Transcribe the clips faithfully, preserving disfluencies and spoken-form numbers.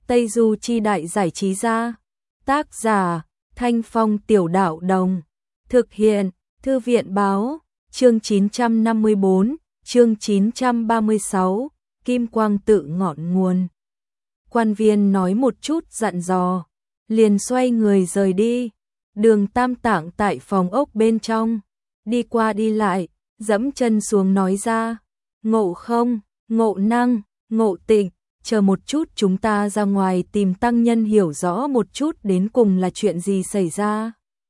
Tây Du Chi Đại Giải Trí Gia. Tác giả Thanh Phong Tiểu Đạo Đồng. Thực hiện Thư viện Báo. Chương chín trăm năm mươi bốn, chương chín trăm ba mươi sáu, Kim Quang Tự ngọn nguồn. Quan viên nói một chút dặn dò, liền xoay người rời đi. Đường Tam Tạng tại phòng ốc bên trong, đi qua đi lại, dẫm chân xuống nói ra, Ngộ Không, Ngộ Năng, Ngộ Tịnh, chờ một chút chúng ta ra ngoài tìm tăng nhân hiểu rõ một chút đến cùng là chuyện gì xảy ra.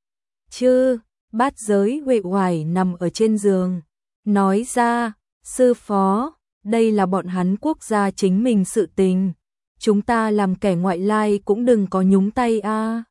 Chứ, Bát Giới uể oải nằm ở trên giường, nói ra, sư phó, đây là bọn hắn quốc gia chính mình sự tình, chúng ta làm kẻ ngoại lai cũng đừng có nhúng tay a. À.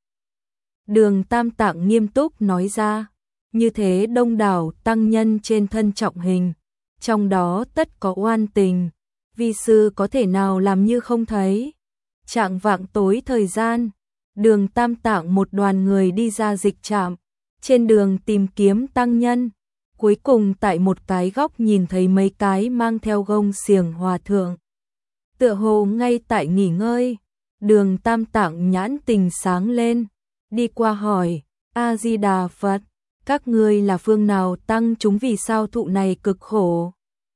Đường Tam Tạng nghiêm túc nói ra, như thế đông đảo tăng nhân trên thân trọng hình, trong đó tất có oan tình, vi sư có thể nào làm như không thấy. Trạng vạng tối thời gian, Đường Tam Tạng một đoàn người đi ra dịch trạm, trên đường tìm kiếm tăng nhân, cuối cùng tại một cái góc nhìn thấy mấy cái mang theo gông xiềng hòa thượng. Tựa hồ ngay tại nghỉ ngơi, Đường Tam Tạng nhãn tình sáng lên, đi qua hỏi, A-di-đà Phật, các ngươi là phương nào tăng chúng vì sao thụ này cực khổ?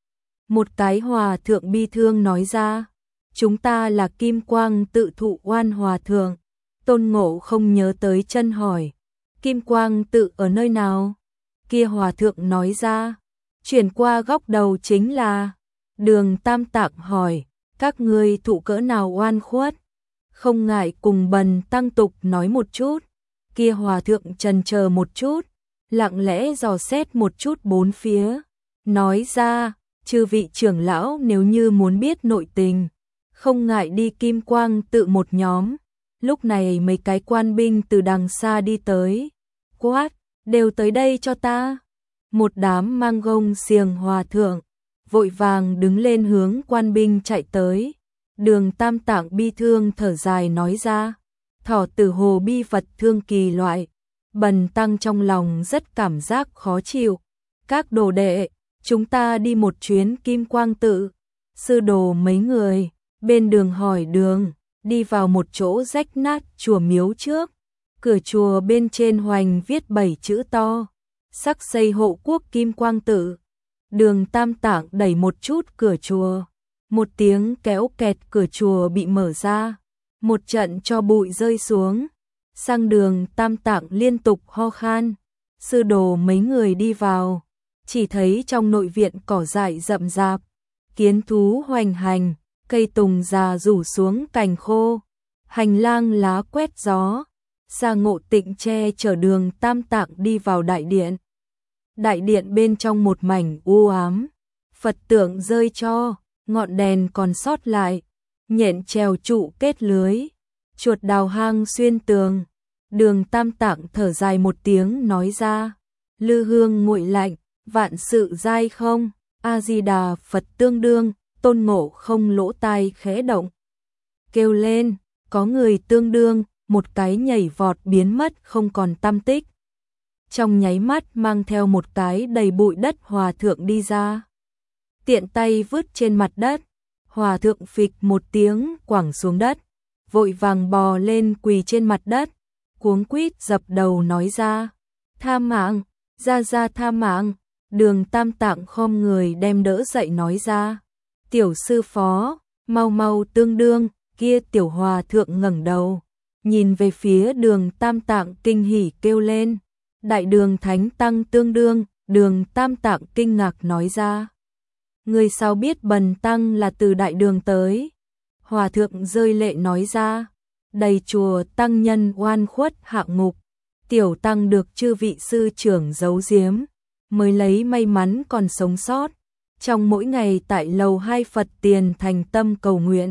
Một cái hòa thượng bi thương nói ra, chúng ta là Kim Quang Tự thụ oan hòa thượng. Tôn Ngộ Không nhớ tới chân hỏi, Kim Quang Tự ở nơi nào? Kia hòa thượng nói ra, chuyển qua góc đầu chính là. Đường Tam Tạng hỏi, các ngươi thụ cỡ nào oan khuất? Không ngại cùng bần tăng tục nói một chút. Kia hòa thượng trần chờ một chút, lặng lẽ dò xét một chút bốn phía, nói ra, chư vị trưởng lão nếu như muốn biết nội tình, không ngại đi Kim Quang Tự một nhóm. Lúc này mấy cái quan binh từ đằng xa đi tới, quát, đều tới đây cho ta. Một đám mang gông xiềng hòa thượng, vội vàng đứng lên hướng quan binh chạy tới. Đường Tam Tạng bi thương thở dài nói ra, thọ tử hồ bi Phật thương kỳ loại, bần tăng trong lòng rất cảm giác khó chịu. Các đồ đệ, chúng ta đi một chuyến Kim Quang Tự. Sư đồ mấy người, bên đường hỏi đường, đi vào một chỗ rách nát chùa miếu trước. Cửa chùa bên trên hoành viết bảy chữ to, sắc xây hộ quốc Kim Quang Tự. Đường Tam Tạng đẩy một chút cửa chùa, một tiếng kéo kẹt cửa chùa bị mở ra, một trận cho bụi rơi xuống. Sang Đường Tam Tạng liên tục ho khan, sư đồ mấy người đi vào, chỉ thấy trong nội viện cỏ dại rậm rạp, kiến thú hoành hành, cây tùng già rủ xuống cành khô, hành lang lá quét gió. Sa Ngộ Tịnh che chở Đường Tam Tạng đi vào đại điện. Đại điện bên trong một mảnh u ám, Phật tượng rơi cho, ngọn đèn còn sót lại, nhện treo trụ kết lưới, chuột đào hang xuyên tường. Đường Tam Tạng thở dài một tiếng nói ra, lư hương nguội lạnh, vạn sự dai không, A-di-đà Phật tương đương. Tôn Ngộ Không lỗ tai khẽ động, kêu lên, có người tương đương, một cái nhảy vọt biến mất không còn tăm tích. Trong nháy mắt mang theo một cái đầy bụi đất hòa thượng đi ra, tiện tay vứt trên mặt đất. Hòa thượng phịch một tiếng quẳng xuống đất, vội vàng bò lên quỳ trên mặt đất, cuống quýt dập đầu nói ra, tha mạng, ra ra tha mạng. Đường Tam Tạng khom người đem đỡ dậy nói ra, tiểu sư phó, mau mau tương đương. Kia tiểu hòa thượng ngẩng đầu, nhìn về phía Đường Tam Tạng kinh hỉ kêu lên, đại đường thánh tăng tương đương. Đường Tam Tạng kinh ngạc nói ra, người sao biết bần tăng là từ đại đường tới? Hòa thượng rơi lệ nói ra, đầy chùa tăng nhân oan khuất hạ ngục, tiểu tăng được chư vị sư trưởng giấu giếm, mới lấy may mắn còn sống sót. Trong mỗi ngày tại lầu hai Phật tiền thành tâm cầu nguyện,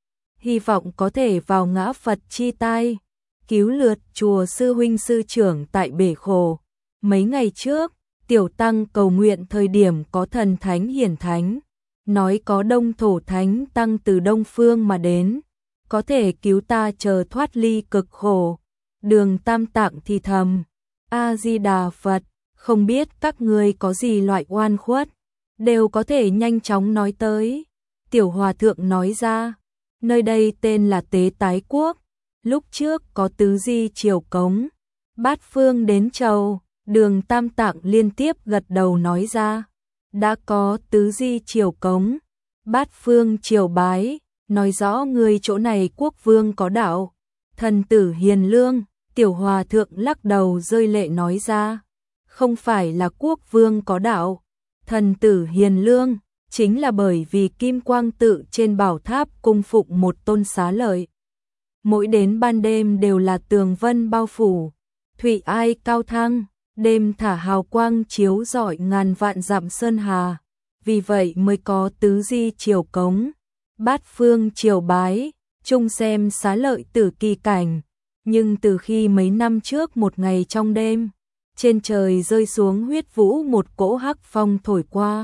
hy vọng có thể vào ngã Phật chi tai, cứu lượt chùa sư huynh sư trưởng tại bể khổ. Mấy ngày trước, tiểu tăng cầu nguyện thời điểm có thần thánh hiển thánh, nói có đông thổ thánh tăng từ đông phương mà đến, có thể cứu ta chờ thoát ly cực khổ. Đường Tam Tạng thì thầm, A-di-đà Phật, không biết các ngươi có gì loại oan khuất, đều có thể nhanh chóng nói tới. Tiểu hòa thượng nói ra, Nơi đây tên là Tế Tái Quốc, lúc trước có tứ di triều cống, bát phương đến chầu. Đường Tam Tạng liên tiếp gật đầu nói ra, đã có tứ di triều cống, bát phương triều bái, nói rõ người chỗ này quốc vương có đạo. Thần tử hiền lương, tiểu hòa thượng lắc đầu rơi lệ nói ra, không phải là quốc vương có đạo, thần tử hiền lương, chính là bởi vì kim quang tự trên bảo tháp cung phụng một tôn xá lợi. Mỗi đến ban đêm đều là tường vân bao phủ, thủy ai cao thăng, đêm thả hào quang chiếu rọi ngàn vạn dặm sơn hà, vì vậy mới có tứ di triều cống, bát phương triều bái, chung xem xá lợi tử kỳ cảnh. Nhưng từ khi mấy năm trước một ngày trong đêm, trên trời rơi xuống huyết vũ một cỗ hắc phong thổi qua.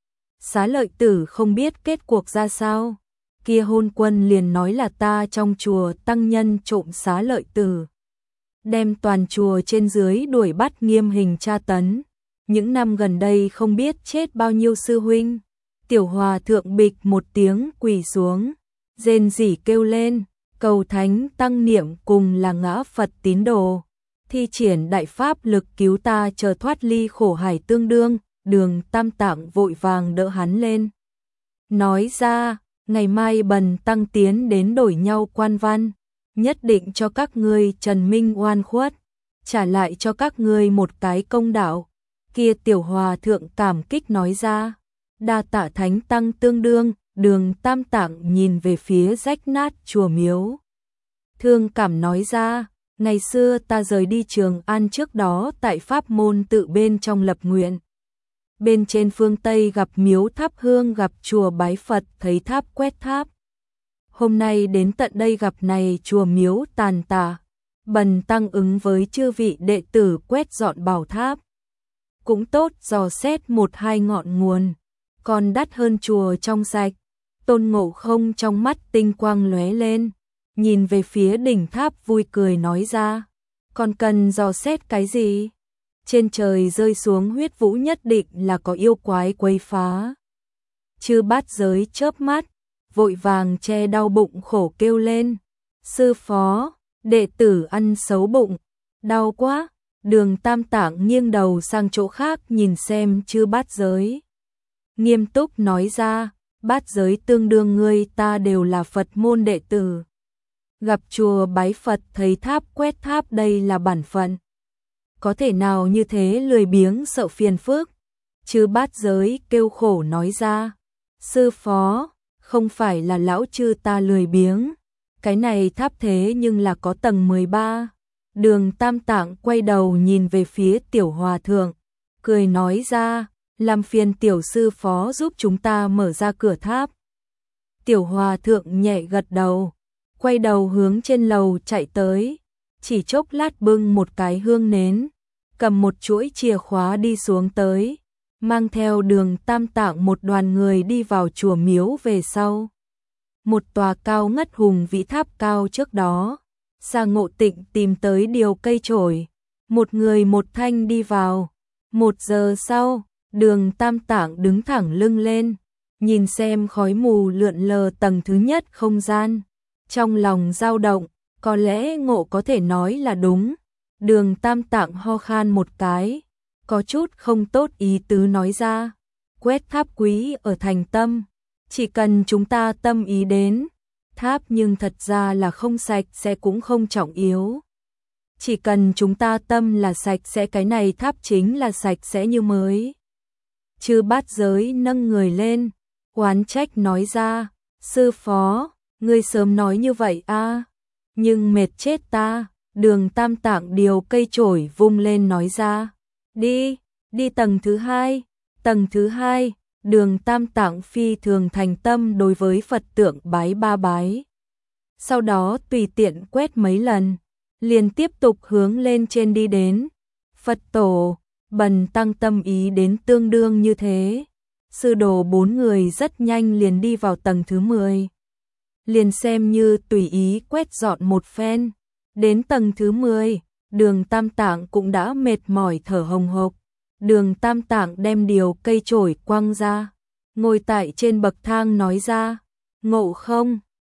Xá lợi tử không biết kết cuộc ra sao, kia hôn quân liền nói là ta trong chùa tăng nhân trộm xá lợi tử. Đem toàn chùa trên dưới đuổi bắt nghiêm hình tra tấn. Những năm gần đây không biết chết bao nhiêu sư huynh. Tiểu hòa thượng bịch một tiếng quỳ xuống, rên rỉ kêu lên, cầu thánh tăng niệm cùng là ngã Phật tín đồ. Thi triển đại pháp lực cứu ta chờ thoát ly khổ hải tương đương. Đường Tam Tạng vội vàng đỡ hắn lên. Nói ra, ngày mai bần tăng tiến đến đổi nhau quan văn, nhất định cho các ngươi trần minh oan khuất, trả lại cho các ngươi một cái công đạo. Kia tiểu hòa thượng cảm kích nói ra, đa tạ thánh tăng tương đương. Đường Tam Tạng nhìn về phía rách nát chùa miếu, thương cảm nói ra, ngày xưa ta rời đi Trường An trước đó tại pháp môn tự bên trong lập nguyện. Bên trên phương Tây gặp miếu thắp hương, gặp chùa bái Phật, thấy tháp quét tháp. Hôm nay đến tận đây gặp này chùa miếu tàn tạ, bần tăng ứng với chư vị đệ tử quét dọn bảo tháp. Cũng tốt dò xét một hai ngọn nguồn, còn đắt hơn chùa trong sạch. Tôn Ngộ Không trong mắt tinh quang lóe lên, nhìn về phía đỉnh tháp vui cười nói ra, còn cần dò xét cái gì? Trên trời rơi xuống huyết vũ nhất định là có yêu quái quấy phá. Chư bát giới chớp mắt, vội vàng che đau bụng khổ kêu lên, sư phó, đệ tử ăn xấu bụng, đau quá. Đường Tam Tạng nghiêng đầu sang chỗ khác nhìn xem chư bát giới, nghiêm túc nói ra, bát giới tương đương ngươi ta đều là Phật môn đệ tử, gặp chùa bái Phật thấy tháp quét tháp đây là bản phận, có thể nào như thế lười biếng sợ phiền phức? Chư bát giới kêu khổ nói ra, sư phó, không phải là lão chư ta lười biếng, cái này tháp thế nhưng là có tầng mười ba. Đường Tam Tạng quay đầu nhìn về phía tiểu hòa thượng, cười nói ra, làm phiền tiểu sư phó giúp chúng ta mở ra cửa tháp. Tiểu hòa thượng nhẹ gật đầu, quay đầu hướng trên lầu chạy tới, chỉ chốc lát bưng một cái hương nến, cầm một chuỗi chìa khóa đi xuống tới, mang theo Đường Tam Tạng một đoàn người đi vào chùa miếu về sau. Một tòa cao ngất hùng vĩ tháp cao trước đó, Sa Ngộ Tịnh tìm tới điều cây chổi, một người một thanh đi vào. Một giờ sau, Đường Tam Tạng đứng thẳng lưng lên, nhìn xem khói mù lượn lờ tầng thứ nhất không gian, trong lòng dao động, có lẽ ngộ có thể nói là đúng. Đường Tam Tạng ho khan một cái, có chút không tốt ý tứ nói ra, quét tháp quý ở thành tâm, chỉ cần chúng ta tâm ý đến, tháp nhưng thật ra là không sạch sẽ cũng không trọng yếu. Chỉ cần chúng ta tâm là sạch sẽ cái này tháp chính là sạch sẽ như mới. Chư bát giới nâng người lên, oán trách nói ra, sư phó, ngươi sớm nói như vậy a, nhưng mệt chết ta. Đường Tam Tạng điều cây chổi vung lên nói ra, đi, đi tầng thứ hai, tầng thứ hai. Đường Tam Tạng phi thường thành tâm đối với Phật tượng bái ba bái. Sau đó tùy tiện quét mấy lần, liền tiếp tục hướng lên trên đi đến. Phật tổ, bần tăng tâm ý đến tương đương như thế. Sư đồ bốn người rất nhanh liền đi vào tầng thứ mười. Liền xem như tùy ý quét dọn một phen. Đến tầng thứ mười, Đường Tam Tạng cũng đã mệt mỏi thở hồng hộc. Đường Tam Tạng đem điều cây chổi quăng ra, ngồi tại trên bậc thang nói ra, Ngộ Không,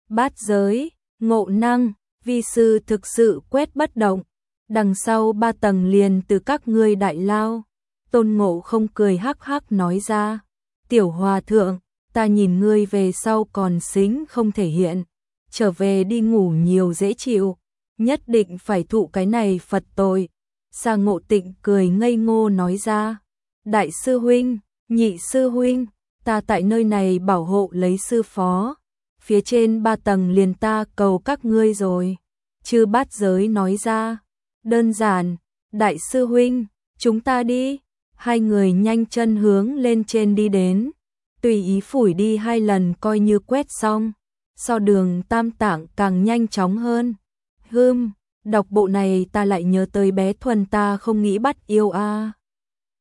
Bát giới, ngộ năng, vi sư thực sự quét bất động. Đằng sau ba tầng liền từ các ngươi đại lao. Tôn Ngộ Không cười hắc hắc nói ra. Tiểu hòa thượng, ta nhìn ngươi về sau còn xính không thể hiện. Trở về đi ngủ nhiều dễ chịu. Nhất định phải thụ cái này Phật tội. Sa Ngộ Tịnh cười ngây ngô nói ra. Đại sư huynh, nhị sư huynh, ta tại nơi này bảo hộ lấy sư phó. Phía trên ba tầng liền ta cầu các ngươi rồi. Chư Bát Giới nói ra. Đơn giản, đại sư huynh, chúng ta đi. Hai người nhanh chân hướng lên trên đi đến. Tùy ý phủi đi hai lần coi như quét xong. So đường tam tạng càng nhanh chóng hơn. Hưm, đọc bộ này ta lại nhớ tới bé Thuần ta không nghĩ bắt yêu a. À.